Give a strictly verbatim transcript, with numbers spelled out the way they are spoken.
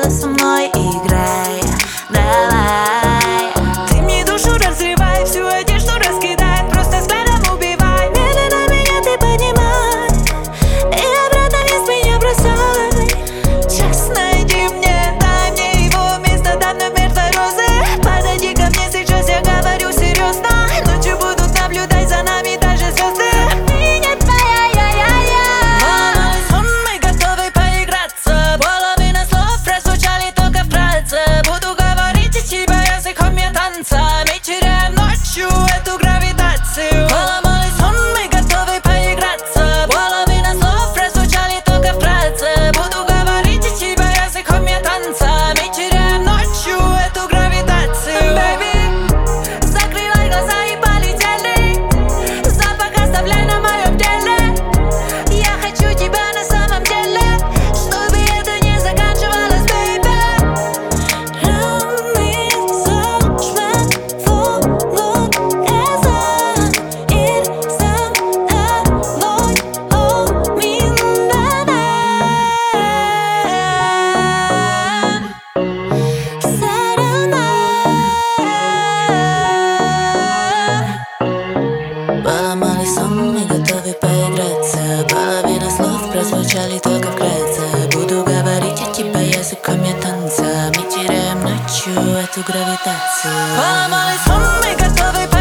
сначала со мной играй, давай. Ты мне душу разрывай, всю одежду раскидай, просто взглядом убивай. Медленно меня ты поднимай и обратно вниз меня бросай. Час найди мне, дай мне его вместо давно мертвой розы. Подойди ко мне сейчас, я говорю серьезно. Ночью будут наблюдать за нами даже звезды. Ты не твоя, я-я-я. Мой сон, мы готовы поиграться. Половина слов прозвучали только вкратце. Буду говорить от тебя языком я танца. Мы теряем ночью эту гравитацию. Мой сон, мы готовы поиграться. Половина слов прозвучали только вкратце. Буду говорить от тебя языком я танца. Мы теряем ночью эту гравитацию. Baby, закрывай глаза и полетели. Запах оставляй на моем теле. Я хочу тебя на самом деле, чтобы это не заканчивалось, baby. Поломали сон, мы готовы поиграться. Половина слов прозвучали только вкратце. Буду говорить от тебя языком я танца. Мы теряем ночью эту гравитацию. Поломали сон, мы готовы